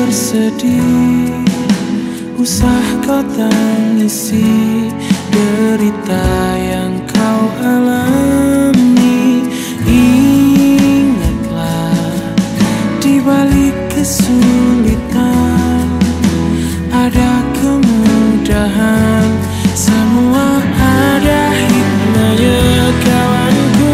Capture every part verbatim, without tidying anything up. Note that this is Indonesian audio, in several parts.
bersedih, usah kau tangisi derita yang kau alami. Ingatlah, di balik kesulitan ada kemudahan, semua ada hikmahnya kawanku.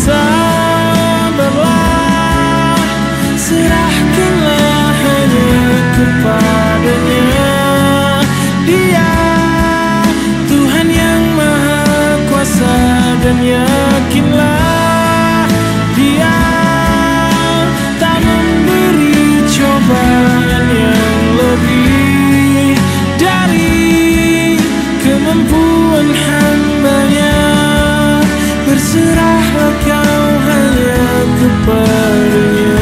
Sabarlah, serahkanlah hanya kepadanya. Dia Tuhan yang Maha Kuasa, dan yakinlah Dia tak memberi cobaan yang lebih dari kemampuan hamba-Nya. Berserahlah kau hanya kepadanya.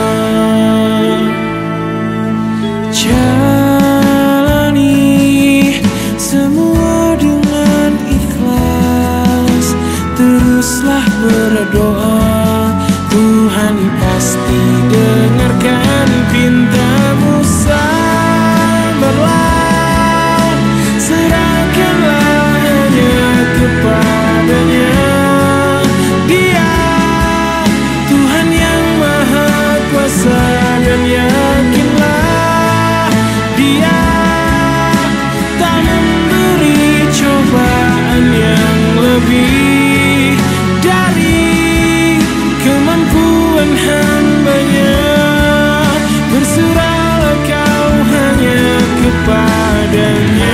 Jalani semua dengan ikhlas, teruslah berdoa, Tuhan pasti dengarkan pintamu. Sabarlah, serahkanlah hanya kepadanya. Dia Tuhan yang Maha Kuasa, dan yakinlah Dia tak memberi cobaan yang lebih dari kemampuan hamba-Nya. Berserahlah kau hanya kepadanya.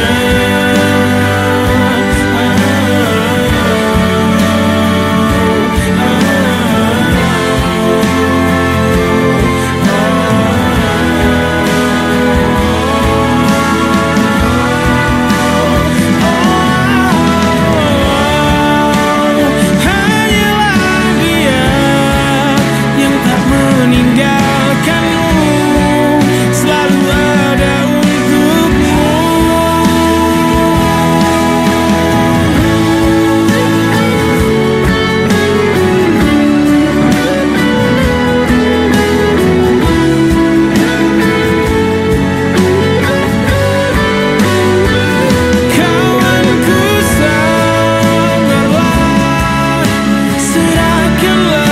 Serahkanlah